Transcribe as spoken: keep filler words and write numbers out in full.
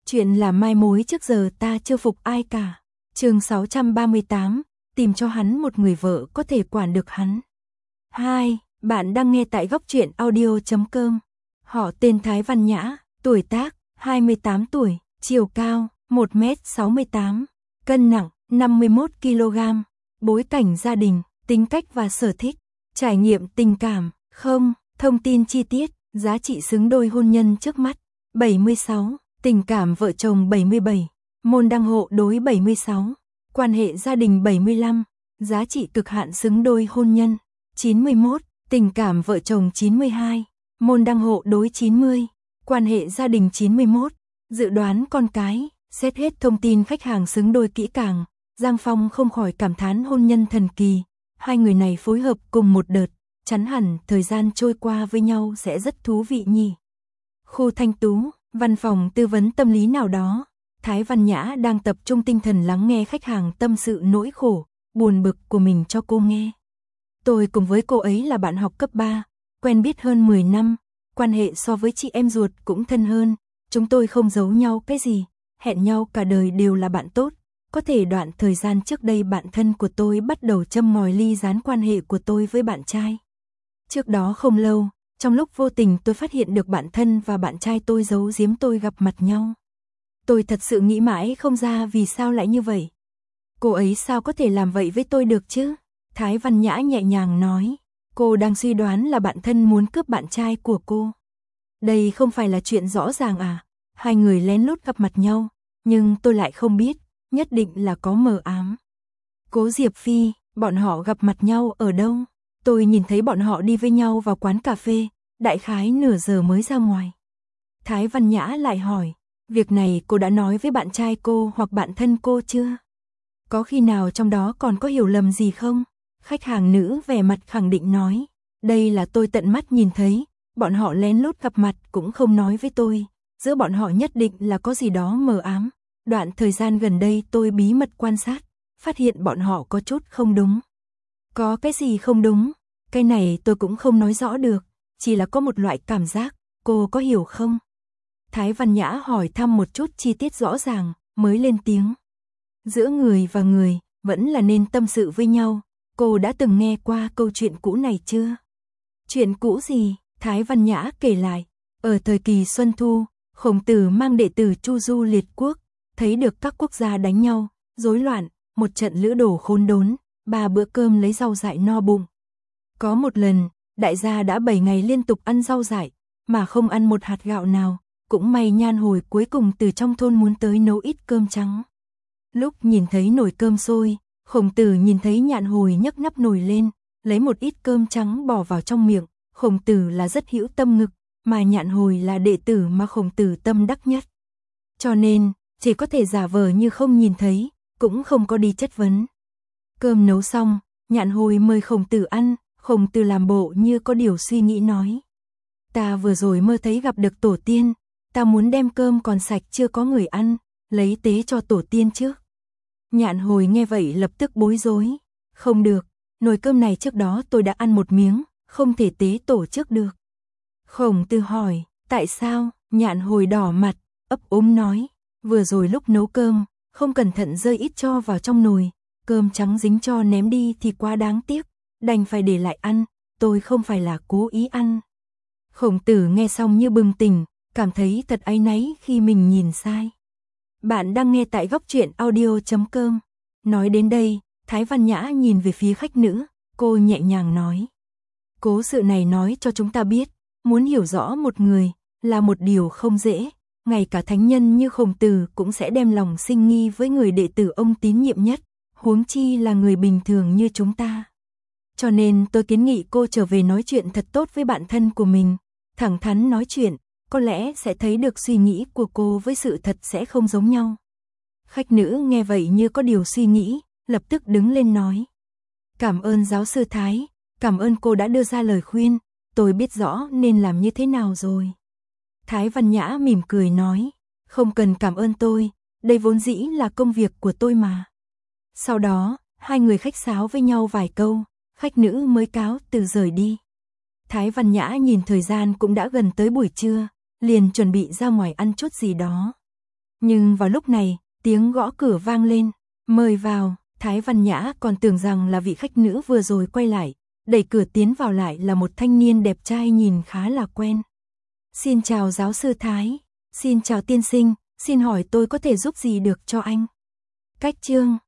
Chuyện là mai mối trước giờ ta chưa phục ai cả. Chương sáu trăm ba mươi tám, tìm cho hắn một người vợ có thể quản được hắn. hai. Bạn đang nghe tại góc truyện audio chấm com. Họ tên Thái Văn Nhã, tuổi tác hai mươi tám tuổi, chiều cao một mét sáu mươi tám, cân nặng năm mươi mốt ki lô gam, bối cảnh gia đình, tính cách và sở thích, trải nghiệm tình cảm, không, thông tin chi tiết, giá trị xứng đôi hôn nhân trước mắt, bảy mươi sáu, tình cảm vợ chồng bảy mươi bảy, môn đăng hộ đối bảy mươi sáu, quan hệ gia đình bảy mươi lăm, giá trị cực hạn xứng đôi hôn nhân, chín mươi mốt, tình cảm vợ chồng chín mươi hai, môn đăng hộ đối chín mươi, quan hệ gia đình chín mươi mốt, dự đoán con cái, xét hết thông tin khách hàng xứng đôi kỹ càng, Giang Phong không khỏi cảm thán hôn nhân thần kỳ, hai người này phối hợp cùng một đợt, chắn hẳn thời gian trôi qua với nhau sẽ rất thú vị nhỉ. Khu Thanh Tú, văn phòng tư vấn tâm lý nào đó, Thái Văn Nhã đang tập trung tinh thần lắng nghe khách hàng tâm sự nỗi khổ, buồn bực của mình cho cô nghe. Tôi cùng với cô ấy là bạn học cấp ba, quen biết hơn mười năm, quan hệ so với chị em ruột cũng thân hơn, chúng tôi không giấu nhau cái gì, hẹn nhau cả đời đều là bạn tốt. Có thể đoạn thời gian trước đây bạn thân của tôi bắt đầu châm ngòi ly gián quan hệ của tôi với bạn trai. Trước đó không lâu, trong lúc vô tình tôi phát hiện được bạn thân và bạn trai tôi giấu giếm tôi gặp mặt nhau. Tôi thật sự nghĩ mãi không ra vì sao lại như vậy. Cô ấy sao có thể làm vậy với tôi được chứ? Thái Văn Nhã nhẹ nhàng nói, cô đang suy đoán là bạn thân muốn cướp bạn trai của cô. Đây không phải là chuyện rõ ràng à? Hai người lén lút gặp mặt nhau, nhưng tôi lại không biết, nhất định là có mờ ám. Cố Diệp Phi, bọn họ gặp mặt nhau ở đâu? Tôi nhìn thấy bọn họ đi với nhau vào quán cà phê, đại khái nửa giờ mới ra ngoài. Thái Văn Nhã lại hỏi, việc này cô đã nói với bạn trai cô hoặc bạn thân cô chưa? Có khi nào trong đó còn có hiểu lầm gì không? Khách hàng nữ vẻ mặt khẳng định nói, đây là tôi tận mắt nhìn thấy, bọn họ lén lút gặp mặt cũng không nói với tôi, giữa bọn họ nhất định là có gì đó mờ ám. Đoạn thời gian gần đây tôi bí mật quan sát, phát hiện bọn họ có chút không đúng. Có cái gì không đúng? Cái này tôi cũng không nói rõ được, chỉ là có một loại cảm giác, cô có hiểu không? Thái Văn Nhã hỏi thăm một chút chi tiết rõ ràng, mới lên tiếng. Giữa người và người, vẫn là nên tâm sự với nhau, cô đã từng nghe qua câu chuyện cũ này chưa? Chuyện cũ gì? Thái Văn Nhã kể lại, ở thời kỳ Xuân Thu, Khổng Tử mang đệ tử chu du liệt quốc, thấy được các quốc gia đánh nhau, rối loạn, một trận lữ đổ khốn đốn, ba bữa cơm lấy rau dại no bụng. Có một lần, đại gia đã bảy ngày liên tục ăn rau dại, mà không ăn một hạt gạo nào, cũng may Nhan Hồi cuối cùng từ trong thôn muốn tới nấu ít cơm trắng. Lúc nhìn thấy nồi cơm sôi, Khổng Tử nhìn thấy Nhạn Hồi nhấc nắp nồi lên, lấy một ít cơm trắng bỏ vào trong miệng, Khổng Tử là rất hữu tâm ngực, mà Nhạn Hồi là đệ tử mà Khổng Tử tâm đắc nhất. Cho nên, chỉ có thể giả vờ như không nhìn thấy, cũng không có đi chất vấn. Cơm nấu xong, Nhạn Hồi mời Khổng Tử ăn, Khổng Tử làm bộ như có điều suy nghĩ nói. Ta vừa rồi mơ thấy gặp được tổ tiên, ta muốn đem cơm còn sạch chưa có người ăn, lấy tế cho tổ tiên trước. Nhạn Hồi nghe vậy lập tức bối rối. Không được, nồi cơm này trước đó tôi đã ăn một miếng, không thể tế tổ trước được. Khổng Tử hỏi, tại sao? Nhạn Hồi đỏ mặt, ấp úng nói. Vừa rồi lúc nấu cơm, không cẩn thận rơi ít cho vào trong nồi, cơm trắng dính cho ném đi thì quá đáng tiếc, đành phải để lại ăn, tôi không phải là cố ý ăn. Khổng Tử nghe xong như bừng tỉnh, cảm thấy thật áy náy khi mình nhìn sai. Bạn đang nghe tại góc truyện audio chấm com. Nói đến đây, Thái Văn Nhã nhìn về phía khách nữ, cô nhẹ nhàng nói. Cố sự này nói cho chúng ta biết, muốn hiểu rõ một người, là một điều không dễ. Ngay cả thánh nhân như Khổng Tử cũng sẽ đem lòng sinh nghi với người đệ tử ông tín nhiệm nhất, huống chi là người bình thường như chúng ta. Cho nên tôi kiến nghị cô trở về nói chuyện thật tốt với bạn thân của mình, thẳng thắn nói chuyện, có lẽ sẽ thấy được suy nghĩ của cô với sự thật sẽ không giống nhau. Khách nữ nghe vậy như có điều suy nghĩ, lập tức đứng lên nói. Cảm ơn giáo sư Thái, cảm ơn cô đã đưa ra lời khuyên, tôi biết rõ nên làm như thế nào rồi. Thái Văn Nhã mỉm cười nói, không cần cảm ơn tôi, đây vốn dĩ là công việc của tôi mà. Sau đó, hai người khách sáo với nhau vài câu, khách nữ mới cáo từ rời đi. Thái Văn Nhã nhìn thời gian cũng đã gần tới buổi trưa, liền chuẩn bị ra ngoài ăn chút gì đó. Nhưng vào lúc này, tiếng gõ cửa vang lên. Mời vào. Thái Văn Nhã còn tưởng rằng là vị khách nữ vừa rồi quay lại. Đẩy cửa tiến vào lại là một thanh niên đẹp trai nhìn khá là quen. Xin chào giáo sư Thái. Xin chào tiên sinh. Xin hỏi tôi có thể giúp gì được cho anh? Cách chương